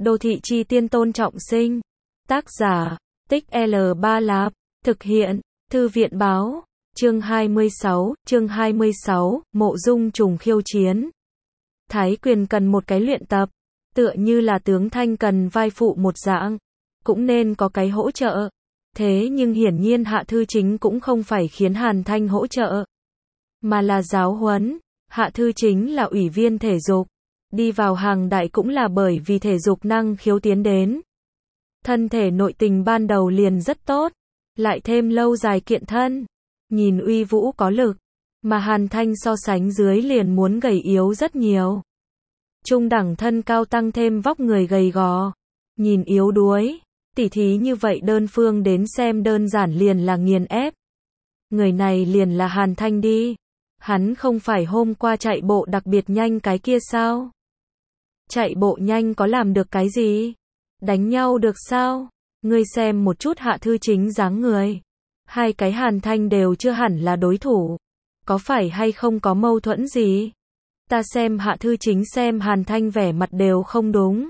Đô thị chi tiên Tôn Trọng Sinh. Tác giả, Tích L3 Lạp. Thực hiện, Thư viện báo. Chương 26, Mộ Dung Trùng khiêu chiến. Thái Quyền cần một cái luyện tập, tựa như là tướng Thanh cần vai phụ một dạng, cũng nên có cái hỗ trợ. Thế nhưng hiển nhiên Hạ Thư Chính cũng không phải khiến Hàn Thanh hỗ trợ, mà là giáo huấn. Hạ Thư Chính là ủy viên thể dục, đi vào hàng đại cũng là bởi vì thể dục năng khiếu tiến đến. Thân thể nội tình ban đầu liền rất tốt, lại thêm lâu dài kiện thân, nhìn uy vũ có lực, mà Hàn Thanh so sánh dưới liền muốn gầy yếu rất nhiều. Trung đẳng thân cao tăng thêm vóc người gầy gò, nhìn yếu đuối, tỉ thí như vậy đơn phương đến xem đơn giản liền là nghiền ép. Người này liền là Hàn Thanh đi. Hắn không phải hôm qua chạy bộ đặc biệt nhanh cái kia sao? Chạy bộ nhanh có làm được cái gì? Đánh nhau được sao? Ngươi xem một chút Hạ Thư Chính dáng người. Hai cái Hàn Thanh đều chưa hẳn là đối thủ. Có phải hay không có mâu thuẫn gì? Ta xem Hạ Thư Chính xem Hàn Thanh vẻ mặt đều không đúng.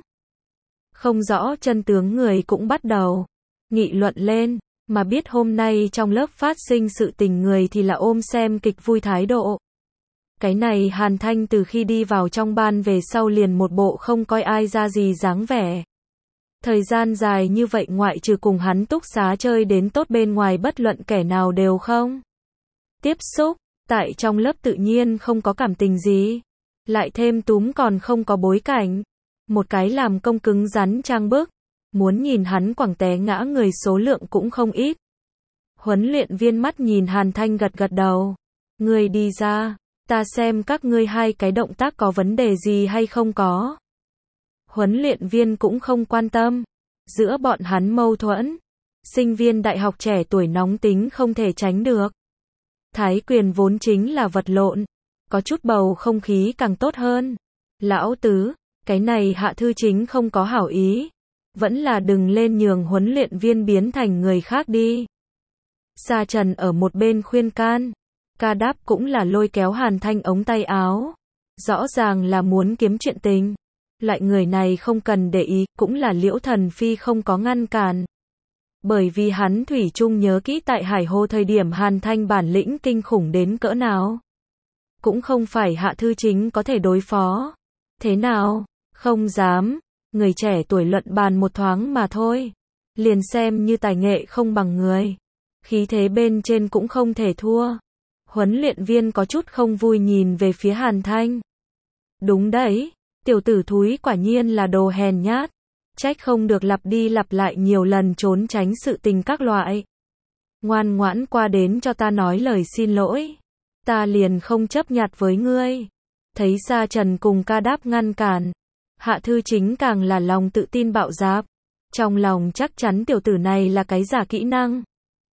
Không rõ chân tướng người cũng bắt đầu nghị luận lên, mà biết hôm nay trong lớp phát sinh sự tình người thì là ôm xem kịch vui thái độ. Cái này Hàn Thanh từ khi đi vào trong ban về sau liền một bộ không coi ai ra gì dáng vẻ. Thời gian dài như vậy ngoại trừ cùng hắn túc xá chơi đến tốt bên ngoài bất luận kẻ nào đều không tiếp xúc, tại trong lớp tự nhiên không có cảm tình gì. Lại thêm túm còn không có bối cảnh. Một cái làm công cứng rắn trang bức, muốn nhìn hắn quẳng té ngã người số lượng cũng không ít. Huấn luyện viên mắt nhìn Hàn Thanh gật gật đầu. Ngươi đi ra, ta xem các ngươi hai cái động tác có vấn đề gì hay không có. Huấn luyện viên cũng không quan tâm giữa bọn hắn mâu thuẫn. Sinh viên đại học trẻ tuổi nóng tính không thể tránh được. Thái Quyền vốn chính là vật lộn, có chút bầu không khí càng tốt hơn. Lão tứ, cái này Hạ Thư Chính không có hảo ý, vẫn là đừng lên nhường huấn luyện viên biến thành người khác đi. Sa Trần ở một bên khuyên can, Ca Đáp cũng là lôi kéo Hàn Thanh ống tay áo, rõ ràng là muốn kiếm chuyện tình. Loại người này không cần để ý, cũng là Liễu Thần Phi không có ngăn cản. Bởi vì hắn thủy chung nhớ kỹ tại Hải Hồ thời điểm Hàn Thanh bản lĩnh kinh khủng đến cỡ nào. Cũng không phải Hạ Thư Chính có thể đối phó. Thế nào? Không dám. Người trẻ tuổi luận bàn một thoáng mà thôi. Liền xem như tài nghệ không bằng người. Khí thế bên trên cũng không thể thua. Huấn luyện viên có chút không vui nhìn về phía Hàn Thanh. Đúng đấy, tiểu tử thúi quả nhiên là đồ hèn nhát. Trách không được lặp đi lặp lại nhiều lần trốn tránh sự tình các loại. Ngoan ngoãn qua đến cho ta nói lời xin lỗi. Ta liền không chấp nhặt với ngươi. Thấy Sa Trần cùng Ca Đáp ngăn cản, Hạ Thư Chính càng là lòng tự tin bạo dạp. Trong lòng chắc chắn tiểu tử này là cái giả kỹ năng.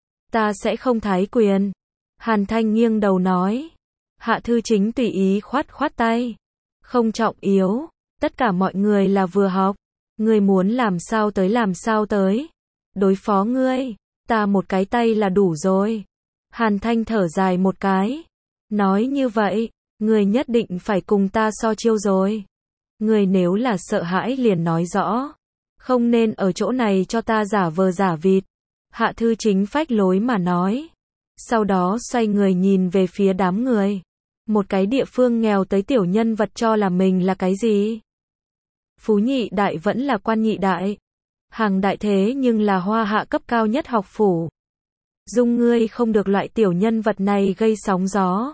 Ta sẽ không Thái Quyền. Hàn Thanh nghiêng đầu nói. Hạ Thư Chính tùy ý khoát khoát tay. Không trọng yếu, tất cả mọi người là vừa học. Ngươi muốn làm sao tới làm sao tới. Đối phó ngươi, ta một cái tay là đủ rồi. Hàn Thanh thở dài một cái. Nói như vậy, ngươi nhất định phải cùng ta so chiêu rồi. Ngươi nếu là sợ hãi liền nói rõ. Không nên ở chỗ này cho ta giả vờ giả vịt. Hạ Thư Chính phách lối mà nói. Sau đó xoay người nhìn về phía đám người. Một cái địa phương nghèo tới tiểu nhân vật cho là mình là cái gì? Phú nhị đại vẫn là quan nhị đại. Hàng đại thế nhưng là Hoa Hạ cấp cao nhất học phủ. Dung ngươi không được loại tiểu nhân vật này gây sóng gió.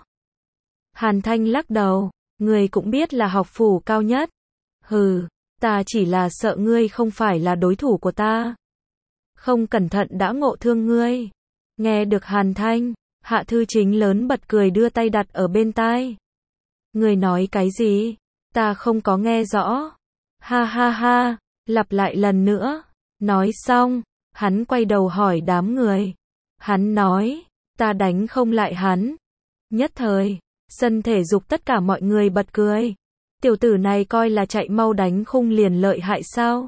Hàn Thanh lắc đầu. Ngươi cũng biết là học phủ cao nhất. Hừ, ta chỉ là sợ ngươi không phải là đối thủ của ta. Không cẩn thận đã ngộ thương ngươi. Nghe được Hàn Thanh, Hạ Thư Chính lớn bật cười đưa tay đặt ở bên tai. Ngươi nói cái gì? Ta không có nghe rõ. Ha ha ha, lặp lại lần nữa. Nói xong, hắn quay đầu hỏi đám người. Hắn nói, ta đánh không lại hắn. Nhất thời, sân thể dục tất cả mọi người bật cười. Tiểu tử này coi là chạy mau đánh khung liền lợi hại sao?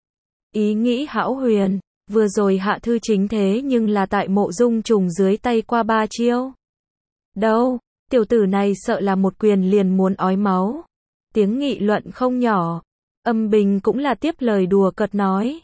Ý nghĩ hão huyền, vừa rồi Hạ Thư Chính thế nhưng là tại Mộ Dung Trùng dưới tay qua 3 chiêu. Đâu, tiểu tử này sợ là một quyền liền muốn ói máu. Tiếng nghị luận không nhỏ. Âm Bình cũng là tiếp lời đùa cợt nói.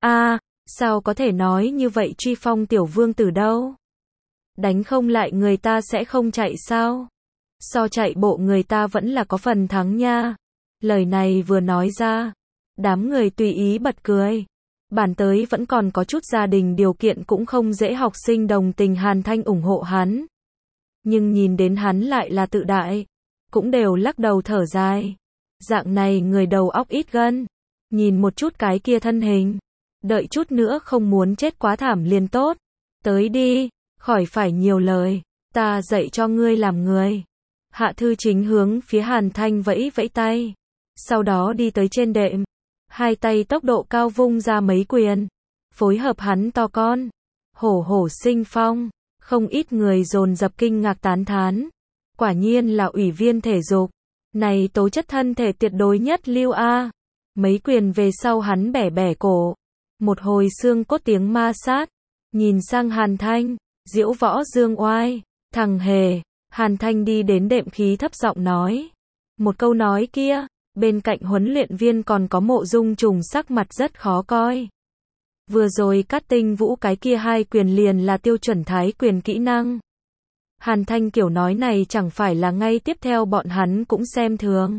Sao có thể nói như vậy, Truy Phong tiểu vương tử đâu? Đánh không lại người ta sẽ không chạy sao? So chạy bộ người ta vẫn là có phần thắng nha. Lời này vừa nói ra, đám người tùy ý bật cười. Bản tới vẫn còn có chút gia đình điều kiện cũng không dễ, học sinh đồng tình Hàn Thanh ủng hộ hắn. Nhưng nhìn đến hắn lại là tự đại, cũng đều lắc đầu thở dài. Dạng này người đầu óc ít gân. Nhìn một chút cái kia thân hình, đợi chút nữa không muốn chết quá thảm liền tốt. Tới đi, khỏi phải nhiều lời, ta dạy cho ngươi làm người. Hạ Thư Chính hướng phía Hàn Thanh vẫy vẫy tay, sau đó đi tới trên đệm, hai tay tốc độ cao vung ra mấy quyền, phối hợp hắn to con, hổ hổ sinh phong, không ít người dồn dập kinh ngạc tán thán. Quả nhiên là ủy viên thể dục, này tố chất thân thể tuyệt đối nhất lưu a. Mấy quyền về sau hắn bẻ bẻ cổ, một hồi xương cốt tiếng ma sát, nhìn sang Hàn Thanh, diễu võ dương oai, thằng hề. Hàn Thanh đi đến đệm khí thấp giọng nói. Một câu nói kia, bên cạnh huấn luyện viên còn có Mộ Dung Trùng sắc mặt rất khó coi. Vừa rồi cắt tinh vũ cái kia hai quyền liền là tiêu chuẩn thái quyền kỹ năng. Hàn Thanh kiểu nói này chẳng phải là ngay tiếp theo bọn hắn cũng xem thường.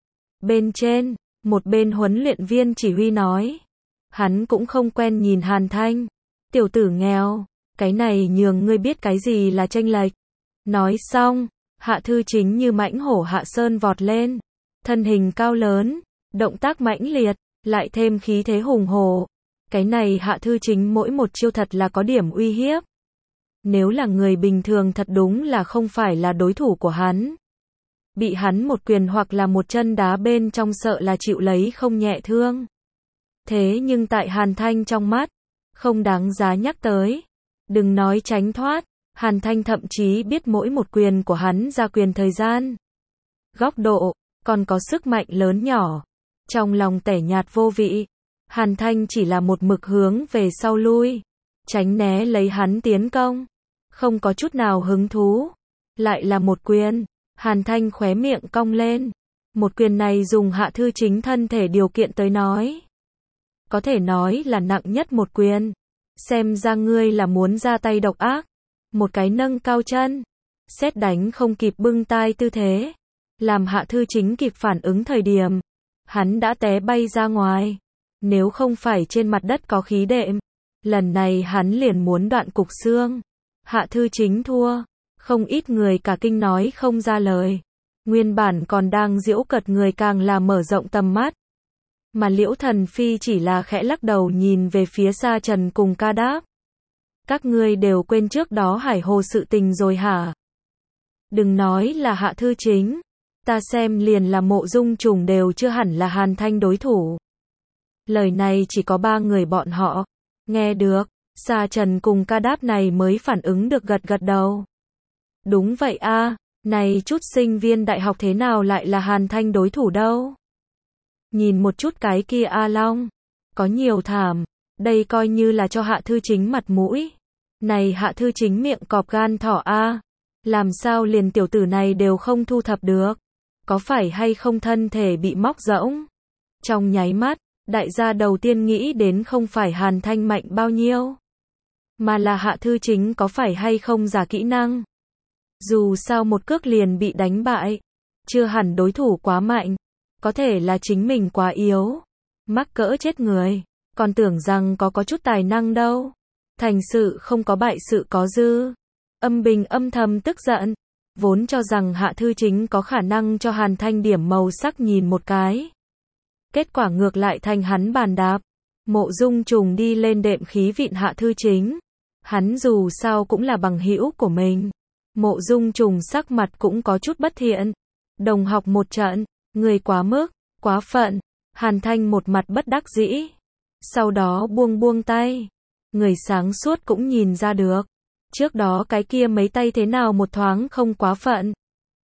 Bên trên, một bên huấn luyện viên chỉ huy nói. Hắn cũng không quen nhìn Hàn Thanh. Tiểu tử nghèo, cái này nhường ngươi biết cái gì là chênh lệch. Nói xong, Hạ Thư Chính như mãnh hổ hạ sơn vọt lên. Thân hình cao lớn, động tác mãnh liệt, lại thêm khí thế hùng hổ. Cái này Hạ Thư Chính mỗi một chiêu thật là có điểm uy hiếp. Nếu là người bình thường thật đúng là không phải là đối thủ của hắn. Bị hắn một quyền hoặc là một chân đá bên trong sợ là chịu lấy không nhẹ thương. Thế nhưng tại Hàn Thanh trong mắt, không đáng giá nhắc tới. Đừng nói tránh thoát, Hàn Thanh thậm chí biết mỗi một quyền của hắn ra quyền thời gian, góc độ, còn có sức mạnh lớn nhỏ. Trong lòng tẻ nhạt vô vị, Hàn Thanh chỉ là một mực hướng về sau lui, tránh né lấy hắn tiến công, không có chút nào hứng thú. Lại là một quyền, Hàn Thanh khóe miệng cong lên. Một quyền này dùng Hạ Thư Chính thân thể điều kiện tới nói, có thể nói là nặng nhất một quyền. Xem ra ngươi là muốn ra tay độc ác. Một cái nâng cao chân, sét đánh không kịp bưng tai tư thế, làm Hạ Thư Chính kịp phản ứng thời điểm, hắn đã té bay ra ngoài. Nếu không phải trên mặt đất có khí đệm, lần này hắn liền muốn đoạn cục xương. Hạ Thư Chính thua, không ít người cả kinh nói không ra lời. Nguyên bản còn đang giễu cợt người càng là mở rộng tầm mắt. Mà Liễu Thần Phi chỉ là khẽ lắc đầu nhìn về phía Sa Trần cùng Ca Đáp. Các ngươi đều quên trước đó Hải Hồ sự tình rồi hả? Đừng nói là Hạ Thư Chính, ta xem liền là Mộ Dung Trùng đều chưa hẳn là Hàn Thanh đối thủ. Lời này chỉ có ba người bọn họ nghe được. Sa Trần cùng Ca Đáp này mới phản ứng được, gật gật đầu. Đúng vậy a, này chút sinh viên đại học thế nào lại là Hàn Thanh đối thủ đâu? Nhìn một chút cái kia A Long, có nhiều thảm, đây coi như là cho Hạ Thư Chính mặt mũi. Này Hạ Thư Chính miệng cọp gan thỏ a, làm sao liền tiểu tử này đều không thu thập được? Có phải hay không thân thể bị móc rỗng? Trong nháy mắt, đại gia đầu tiên nghĩ đến không phải Hàn Thanh mạnh bao nhiêu, mà là Hạ Thư Chính có phải hay không giả kỹ năng. Dù sao một cước liền bị đánh bại, chưa hẳn đối thủ quá mạnh, có thể là chính mình quá yếu, mắc cỡ chết người, còn tưởng rằng có chút tài năng đâu. Thành sự không có bại sự có dư. Âm Bình âm thầm tức giận, vốn cho rằng Hạ Thư Chính có khả năng cho Hàn Thanh điểm màu sắc nhìn một cái. Kết quả ngược lại thành hắn bàn đạp. Mộ Dung Trùng đi lên đệm khí vịn Hạ Thư Chính. Hắn dù sao cũng là bằng hữu của mình. Mộ Dung Trùng sắc mặt cũng có chút bất thiện. Đồng học một trận, người quá mức, quá phận. Hàn Thanh một mặt bất đắc dĩ. Sau đó buông tay. Người sáng suốt cũng nhìn ra được. Trước đó cái kia mấy tay thế nào một thoáng không quá phận.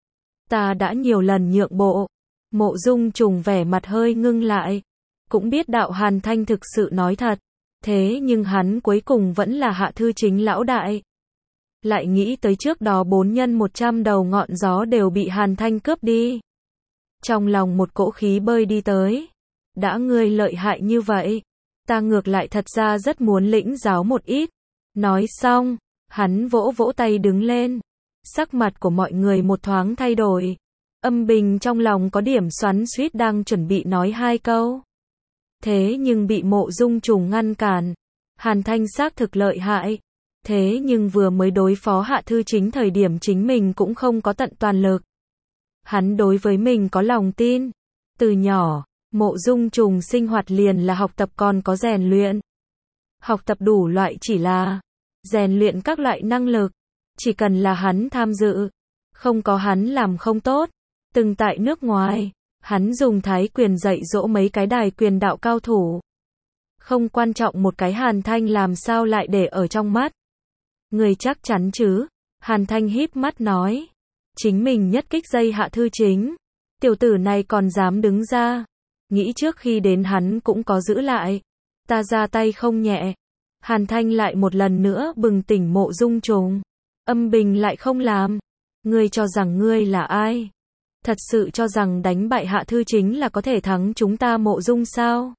Ta đã nhiều lần nhượng bộ. Mộ Dung Trùng vẻ mặt hơi ngưng lại. Cũng biết đạo Hàn Thanh thực sự nói thật. Thế nhưng hắn cuối cùng vẫn là Hạ Thư Chính lão đại. Lại nghĩ tới trước đó 4x100 đầu ngọn gió đều bị Hàn Thanh cướp đi. Trong lòng một cỗ khí bơi đi tới. đã ngươi lợi hại như vậy, ta ngược lại thật ra rất muốn lĩnh giáo một ít. Nói xong, hắn vỗ vỗ tay đứng lên. Sắc mặt của mọi người một thoáng thay đổi. Âm Bình trong lòng có điểm xoắn xuýt đang chuẩn bị nói hai câu. Thế nhưng bị Mộ Dung Trùng ngăn cản. Hàn Thanh xác thực lợi hại. Thế nhưng vừa mới đối phó Hạ Thư Chính thời điểm chính mình cũng không có tận toàn lực. Hắn đối với mình có lòng tin. Từ nhỏ, Mộ Dung Trùng sinh hoạt liền là học tập còn có rèn luyện. Học tập đủ loại chỉ là rèn luyện các loại năng lực. Chỉ cần là hắn tham dự, không có hắn làm không tốt. Từng tại nước ngoài, hắn dùng thái quyền dạy dỗ mấy cái đài quyền đạo cao thủ. Không quan trọng một cái Hàn Thanh làm sao lại để ở trong mắt. Người chắc chắn chứ? Hàn Thanh híp mắt nói. Chính mình nhất kích dây Hạ Thư Chính. Tiểu tử này còn dám đứng ra. Nghĩ trước khi đến hắn cũng có giữ lại. Ta ra tay không nhẹ. Hàn Thanh lại một lần nữa bừng tỉnh Mộ Dung Trùng. Âm Bình lại không làm. Ngươi cho rằng ngươi là ai? Thật sự cho rằng đánh bại Hạ Thư Chính là có thể thắng chúng ta Mộ Dung sao?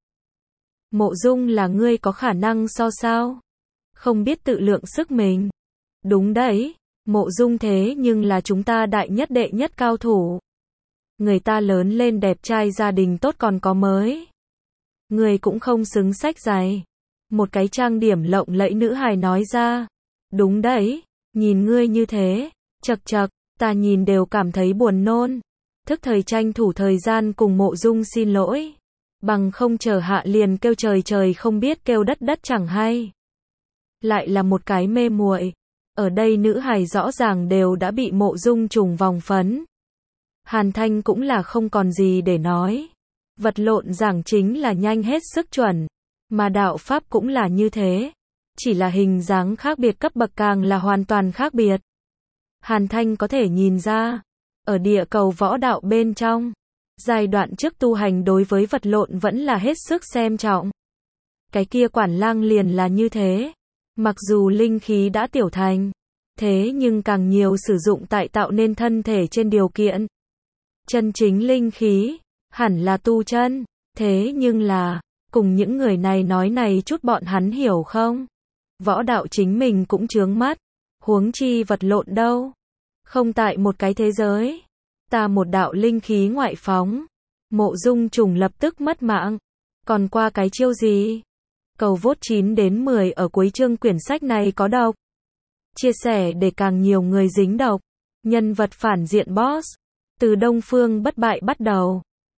Mộ Dung là ngươi có khả năng so sao? Không biết tự lượng sức mình. Đúng đấy, Mộ Dung thế nhưng là chúng ta đại nhất đệ nhất cao thủ. Người ta lớn lên đẹp trai gia đình tốt còn có mới. Người cũng không xứng sách giày. Một cái trang điểm lộng lẫy nữ hài nói ra. Đúng đấy, nhìn ngươi như thế, chậc chậc, ta nhìn đều cảm thấy buồn nôn. Thức thời tranh thủ thời gian cùng Mộ Dung xin lỗi. Bằng không chờ hạ liền kêu trời trời không biết kêu đất đất chẳng hay. Lại là một cái mê muội. Ở đây nữ hài rõ ràng đều đã bị Mộ Dung Trùng vòng phấn. Hàn Thanh cũng là không còn gì để nói. Vật lộn giảng chính là nhanh hết sức chuẩn. Mà đạo pháp cũng là như thế. Chỉ là hình dáng khác biệt cấp bậc càng là hoàn toàn khác biệt. Hàn Thanh có thể nhìn ra. Ở địa cầu võ đạo bên trong. Giai đoạn trước tu hành đối với vật lộn vẫn là hết sức xem trọng. Cái kia Quản Lang liền là như thế. Mặc dù linh khí đã tiểu thành. Thế nhưng càng nhiều sử dụng tại tạo nên thân thể trên điều kiện. Chân chính linh khí. Hẳn là tu chân. Thế nhưng là. Cùng những người này nói này chút bọn hắn hiểu không? Võ đạo chính mình cũng chướng mắt. Huống chi vật lộn đâu. Không tại một cái thế giới. Ta một đạo linh khí ngoại phóng. Mộ Dung Trùng lập tức mất mạng. Còn qua cái chiêu gì? Cầu vote 9 đến 10 ở cuối chương quyển sách này có độc. Chia sẻ để càng nhiều người dính độc. Nhân vật phản diện boss. Từ Đông Phương bất bại bắt đầu.